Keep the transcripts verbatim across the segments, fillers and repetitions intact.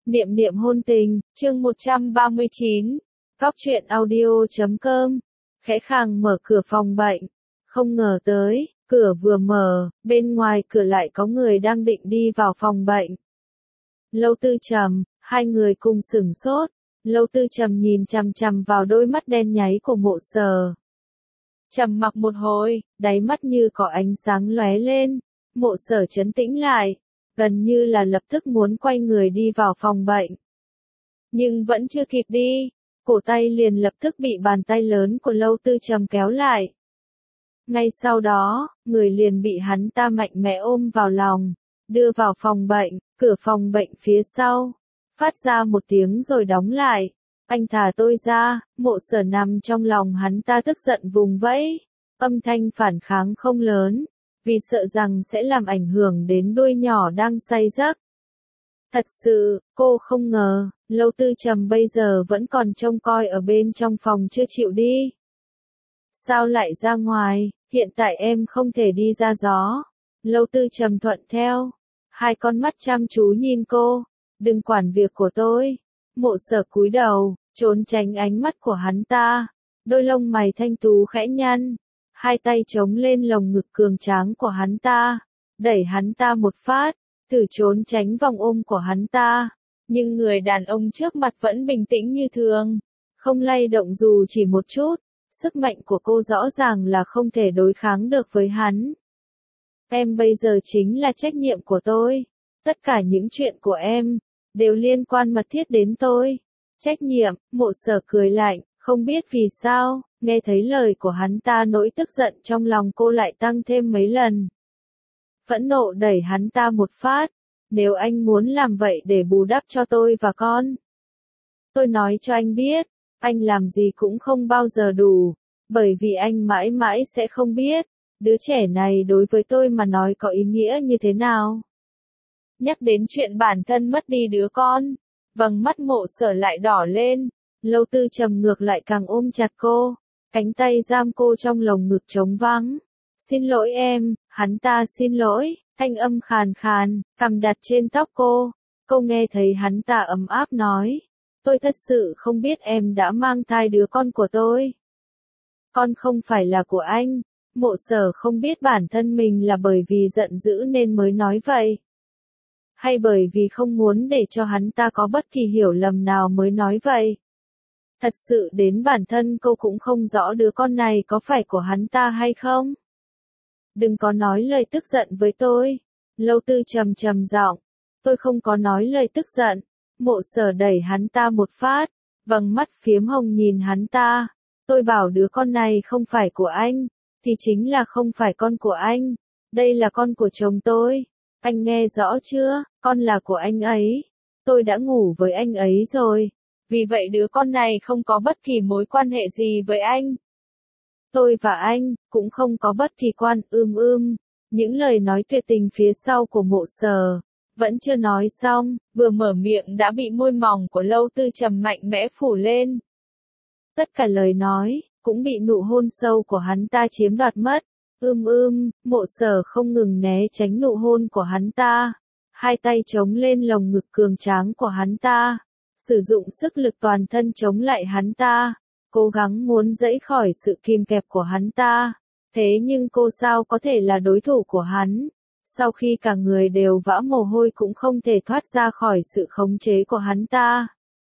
Niệm niệm hôn tình, chương một trăm ba mươi chín. Góc truyện audio chấm com. Khẽ khàng mở cửa phòng bệnh. Không ngờ tới, cửa vừa mở, bên ngoài cửa lại có người đang định đi vào phòng bệnh. Lâu Tư Trầm, hai người cùng sửng sốt. Lâu Tư Trầm nhìn chằm chằm vào đôi mắt đen nháy của Mộ Sở. Trầm mặc một hồi, đáy mắt như có ánh sáng lóe lên. Mộ Sở trấn tĩnh lại, gần như là lập tức muốn quay người đi vào phòng bệnh. Nhưng vẫn chưa kịp đi, cổ tay liền lập tức bị bàn tay lớn của Lâu Tư Trầm kéo lại. Ngay sau đó, người liền bị hắn ta mạnh mẽ ôm vào lòng, đưa vào phòng bệnh, cửa phòng bệnh phía sau, phát ra một tiếng rồi đóng lại. Anh thả tôi ra, Mộ Sở nằm trong lòng hắn ta tức giận vùng vẫy, âm thanh phản kháng không lớn, vì sợ rằng sẽ làm ảnh hưởng đến đuôi nhỏ đang say giấc. Thật sự, cô không ngờ, Lâu Tư Trầm bây giờ vẫn còn trông coi ở bên trong phòng chưa chịu đi. Sao lại ra ngoài, hiện tại em không thể đi ra gió. Lâu Tư Trầm thuận theo, hai con mắt chăm chú nhìn cô, đừng quản việc của tôi. Mộ Sở cúi đầu, trốn tránh ánh mắt của hắn ta, đôi lông mày thanh tú khẽ nhăn. Hai tay chống lên lồng ngực cường tráng của hắn ta, đẩy hắn ta một phát, thử trốn tránh vòng ôm của hắn ta. Nhưng người đàn ông trước mặt vẫn bình tĩnh như thường, không lay động dù chỉ một chút. Sức mạnh của cô rõ ràng là không thể đối kháng được với hắn. Em bây giờ chính là trách nhiệm của tôi. Tất cả những chuyện của em, đều liên quan mật thiết đến tôi. Trách nhiệm, Mộ Sở cười lạnh, không biết vì sao. Nghe thấy lời của hắn ta nỗi tức giận trong lòng cô lại tăng thêm mấy lần. Phẫn nộ đẩy hắn ta một phát. Nếu anh muốn làm vậy để bù đắp cho tôi và con, tôi nói cho anh biết, anh làm gì cũng không bao giờ đủ. Bởi vì anh mãi mãi sẽ không biết, đứa trẻ này đối với tôi mà nói có ý nghĩa như thế nào. Nhắc đến chuyện bản thân mất đi đứa con, vầng mắt Mộ Sở lại đỏ lên. Lâu Tư Trầm ngược lại càng ôm chặt cô, cánh tay giam cô trong lồng ngực trống vắng. Xin lỗi em, hắn ta xin lỗi, thanh âm khàn khàn, cằm đặt trên tóc cô. Cô nghe thấy hắn ta ấm áp nói, tôi thật sự không biết em đã mang thai đứa con của tôi. Con không phải là của anh. Mộ Sở không biết bản thân mình là bởi vì giận dữ nên mới nói vậy, hay bởi vì không muốn để cho hắn ta có bất kỳ hiểu lầm nào mới nói vậy. Thật sự đến bản thân cô cũng không rõ đứa con này có phải của hắn ta hay không. Đừng có nói lời tức giận với tôi. Lâu Tư Trầm trầm giọng, tôi không có nói lời tức giận. Mộ Sở đẩy hắn ta một phát, vầng mắt phiếm hồng nhìn hắn ta. Tôi bảo đứa con này không phải của anh, thì chính là không phải con của anh. Đây là con của chồng tôi. Anh nghe rõ chưa, con là của anh ấy. Tôi đã ngủ với anh ấy rồi. Vì vậy đứa con này không có bất kỳ mối quan hệ gì với anh. Tôi và anh, cũng không có bất kỳ quan ưm ưm. Những lời nói tuyệt tình phía sau của Mộ Sở, vẫn chưa nói xong, vừa mở miệng đã bị môi mỏng của Lâu Tư Trầm mạnh mẽ phủ lên. Tất cả lời nói, cũng bị nụ hôn sâu của hắn ta chiếm đoạt mất. Ưm ưm, Mộ Sở không ngừng né tránh nụ hôn của hắn ta. Hai tay chống lên lồng ngực cường tráng của hắn ta, sử dụng sức lực toàn thân chống lại hắn ta, cố gắng muốn dẫy khỏi sự kìm kẹp của hắn ta. Thế nhưng cô sao có thể là đối thủ của hắn? Sau khi cả người đều vã mồ hôi cũng không thể thoát ra khỏi sự khống chế của hắn ta.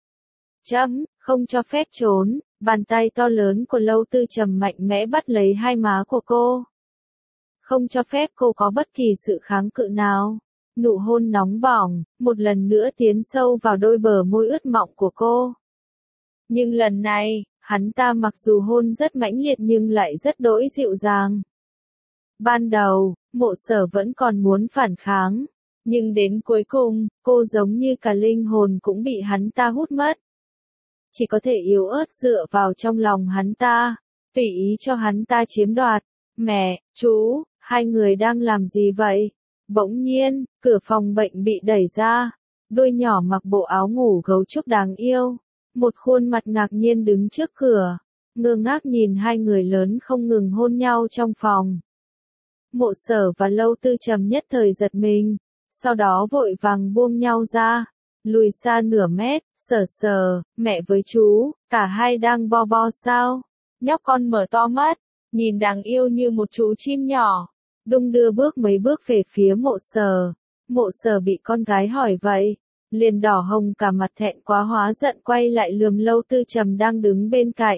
Chấm, không cho phép trốn. Bàn tay to lớn của Lâu Tư Trầm mạnh mẽ bắt lấy hai má của cô. Không cho phép cô có bất kỳ sự kháng cự nào. Nụ hôn nóng bỏng, một lần nữa tiến sâu vào đôi bờ môi ướt mọng của cô. Nhưng lần này, hắn ta mặc dù hôn rất mãnh liệt nhưng lại rất đỗi dịu dàng. Ban đầu, Mộ Sở vẫn còn muốn phản kháng. Nhưng đến cuối cùng, cô giống như cả linh hồn cũng bị hắn ta hút mất. Chỉ có thể yếu ớt dựa vào trong lòng hắn ta, tùy ý cho hắn ta chiếm đoạt. Mẹ, chú, hai người đang làm gì vậy? Bỗng nhiên, cửa phòng bệnh bị đẩy ra. Đôi nhỏ mặc bộ áo ngủ gấu trúc đáng yêu. Một khuôn mặt ngạc nhiên đứng trước cửa. Ngơ ngác nhìn hai người lớn không ngừng hôn nhau trong phòng. Mộ Sở và Lâu Tư Trầm nhất thời giật mình. Sau đó vội vàng buông nhau ra. lùi xa nửa mét, sờ sờ, mẹ với chú, cả hai đang bo bo sao? Nhóc con mở to mắt, nhìn đáng yêu như một chú chim nhỏ, đung đưa bước mấy bước về phía mộ sở. Mộ sở bị con gái hỏi vậy, liền đỏ hồng cả mặt thẹn quá hóa giận quay lại lườm Lâu Tư Trầm đang đứng bên cạnh.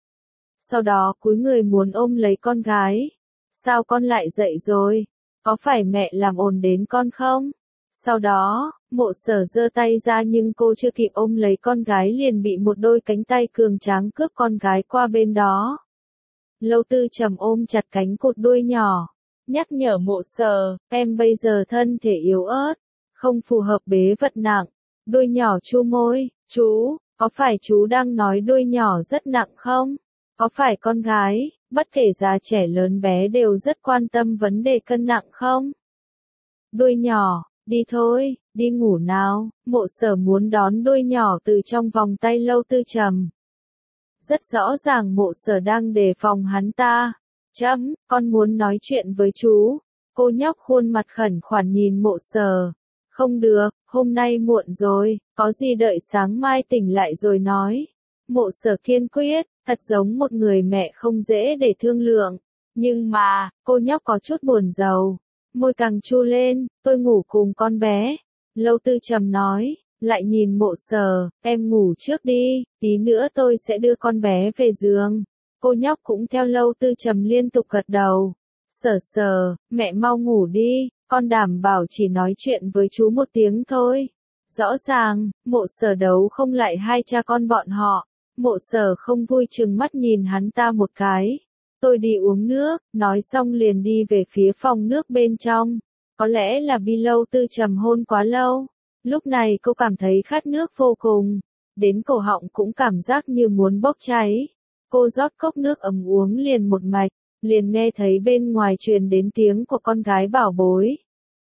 Sau đó cúi người muốn ôm lấy con gái. Sao con lại dậy rồi? Có phải mẹ làm ồn đến con không? Sau đó, mộ sở giơ tay ra nhưng cô chưa kịp ôm lấy con gái liền bị một đôi cánh tay cường tráng cướp con gái qua bên đó. Lâu Tư Trầm ôm chặt cánh cụt đuôi nhỏ, nhắc nhở mộ sở, em bây giờ thân thể yếu ớt, không phù hợp bế vật nặng. Đuôi nhỏ chu môi, chú, có phải chú đang nói đuôi nhỏ rất nặng không? Có phải con gái, bất kể già trẻ lớn bé đều rất quan tâm vấn đề cân nặng không? Đuôi nhỏ, đi thôi, đi ngủ nào, mộ sở muốn đón đuôi nhỏ từ trong vòng tay Lâu Tư Trầm. Rất rõ ràng mộ sở đang đề phòng hắn ta. Chấm, con muốn nói chuyện với chú. Cô nhóc khuôn mặt khẩn khoản nhìn mộ sở. Không được, hôm nay muộn rồi, có gì đợi sáng mai tỉnh lại rồi nói. Mộ sở kiên quyết, thật giống một người mẹ không dễ để thương lượng. Nhưng mà, cô nhóc có chút buồn rầu. Môi càng chu lên, tôi ngủ cùng con bé. Lâu Tư Trầm nói, lại nhìn mộ sở, em ngủ trước đi, tí nữa tôi sẽ đưa con bé về giường. Cô nhóc cũng theo Lâu Tư Trầm liên tục gật đầu. Sở sở, mẹ mau ngủ đi, con đảm bảo chỉ nói chuyện với chú một tiếng thôi. Rõ ràng, mộ sở đấu không lại hai cha con bọn họ. Mộ sở không vui chừng mắt nhìn hắn ta một cái. Tôi đi uống nước, nói xong liền đi về phía phòng nước bên trong. Có lẽ là bị Lâu Tư Trầm hôn quá lâu. Lúc này cô cảm thấy khát nước vô cùng. Đến cổ họng cũng cảm giác như muốn bốc cháy. Cô rót cốc nước ấm uống liền một mạch, liền nghe thấy bên ngoài truyền đến tiếng của con gái bảo bối.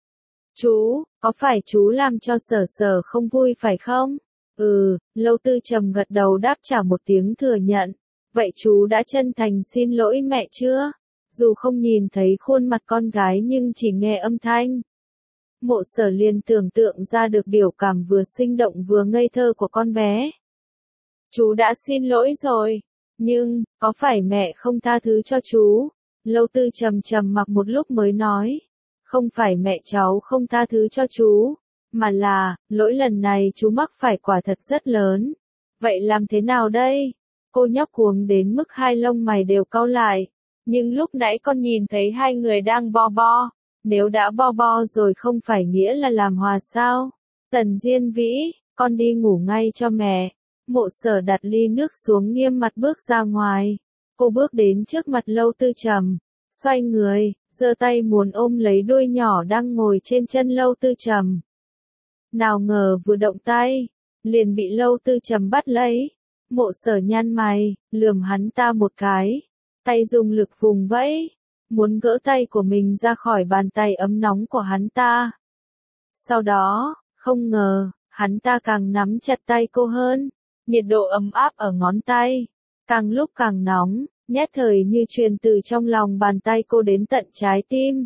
Chú, có phải chú làm cho sở sở không vui phải không? Ừ, Lâu Tư Trầm gật đầu đáp trả một tiếng thừa nhận. Vậy chú đã chân thành xin lỗi mẹ chưa? Dù không nhìn thấy khuôn mặt con gái nhưng chỉ nghe âm thanh. Mộ sở liền tưởng tượng ra được biểu cảm vừa sinh động vừa ngây thơ của con bé. Chú đã xin lỗi rồi, nhưng, có phải mẹ không tha thứ cho chú? Lâu Tư Trầm trầm mặc một lúc mới nói. Không phải mẹ cháu không tha thứ cho chú, mà là, lỗi lần này chú mắc phải quả thật rất lớn. Vậy làm thế nào đây? Cô nhóc cuống đến mức hai lông mày đều cau lại. Nhưng lúc nãy con nhìn thấy hai người đang bo bo. Nếu đã bo bo rồi không phải nghĩa là làm hòa sao? Tần Diên Vĩ, con đi ngủ ngay cho mẹ. Mộ sở đặt ly nước xuống nghiêm mặt bước ra ngoài. Cô bước đến trước mặt Lâu Tư Trầm. Xoay người, giơ tay muốn ôm lấy đuôi nhỏ đang ngồi trên chân Lâu Tư Trầm. Nào ngờ vừa động tay, liền bị Lâu Tư Trầm bắt lấy. Mộ sở nhăn mày, lườm hắn ta một cái. Tay dùng lực vùng vẫy, muốn gỡ tay của mình ra khỏi bàn tay ấm nóng của hắn ta. Sau đó, không ngờ, hắn ta càng nắm chặt tay cô hơn. Nhiệt độ ấm áp ở ngón tay, càng lúc càng nóng, nhất thời như truyền từ trong lòng bàn tay cô đến tận trái tim.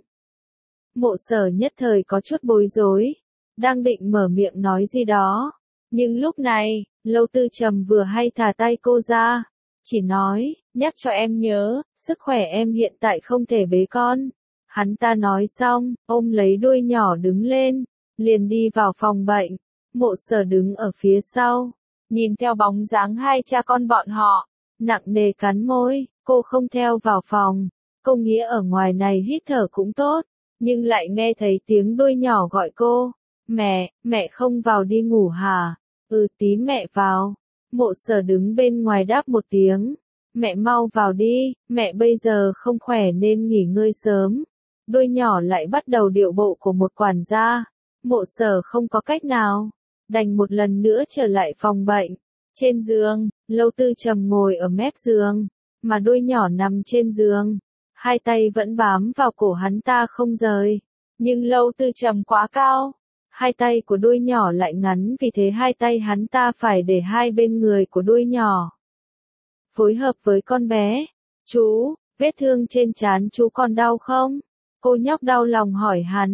Mộ sở nhất thời có chút bối rối, đang định mở miệng nói gì đó. Nhưng lúc này, Lâu Tư Trầm vừa hay thả tay cô ra, chỉ nói, nhắc cho em nhớ, sức khỏe em hiện tại không thể bế con. Hắn ta nói xong, ôm lấy đuôi nhỏ đứng lên, liền đi vào phòng bệnh. Mộ sở đứng ở phía sau, nhìn theo bóng dáng hai cha con bọn họ, nặng nề cắn môi, cô không theo vào phòng. Cô nghĩ ở ngoài này hít thở cũng tốt, nhưng lại nghe thấy tiếng đuôi nhỏ gọi cô. Mẹ, mẹ không vào đi ngủ hả? Ừ tí mẹ vào. Mộ sở đứng bên ngoài đáp một tiếng. Mẹ mau vào đi, mẹ bây giờ không khỏe nên nghỉ ngơi sớm. Đuôi nhỏ lại bắt đầu điệu bộ của một quản gia. Mộ sở không có cách nào, đành một lần nữa trở lại phòng bệnh. Trên giường, Lâu Tư Trầm ngồi ở mép giường, mà đuôi nhỏ nằm trên giường. Hai tay vẫn bám vào cổ hắn ta không rời. Nhưng Lâu Tư Trầm quá cao, hai tay của đuôi nhỏ lại ngắn, vì thế hai tay hắn ta phải để hai bên người của đuôi nhỏ. Phối hợp với con bé. Chú, vết thương trên trán chú còn đau không? Cô nhóc đau lòng hỏi hắn.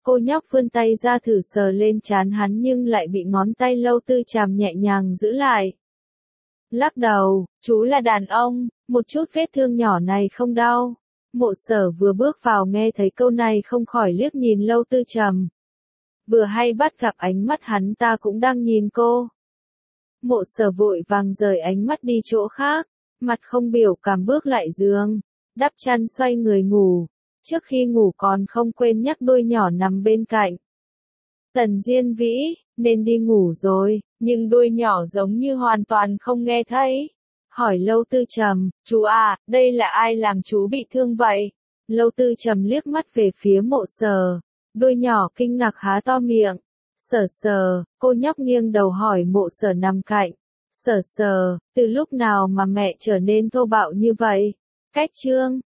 Cô nhóc vươn tay ra thử sờ lên trán hắn nhưng lại bị ngón tay Lâu Tư Trầm nhẹ nhàng giữ lại. Lắc đầu, chú là đàn ông, một chút vết thương nhỏ này không đau. Mộ Sở vừa bước vào nghe thấy câu này không khỏi liếc nhìn Lâu Tư Trầm. Vừa hay bắt gặp ánh mắt hắn ta cũng đang nhìn cô. Mộ Sở vội vàng rời ánh mắt đi chỗ khác, mặt không biểu cảm bước lại giường, đắp chăn xoay người ngủ, trước khi ngủ còn không quên nhắc đôi nhỏ nằm bên cạnh. Tần Diên Vĩ, nên đi ngủ rồi, nhưng đôi nhỏ giống như hoàn toàn không nghe thấy. Hỏi Lâu Tư Trầm, chú à, đây là ai làm chú bị thương vậy? Lâu Tư Trầm liếc mắt về phía Mộ Sở, đôi nhỏ kinh ngạc há to miệng. Sở Sở, cô nhóc nghiêng đầu hỏi Mộ Sở nằm cạnh. Sở Sở, từ lúc nào mà mẹ trở nên thô bạo như vậy? Cách chương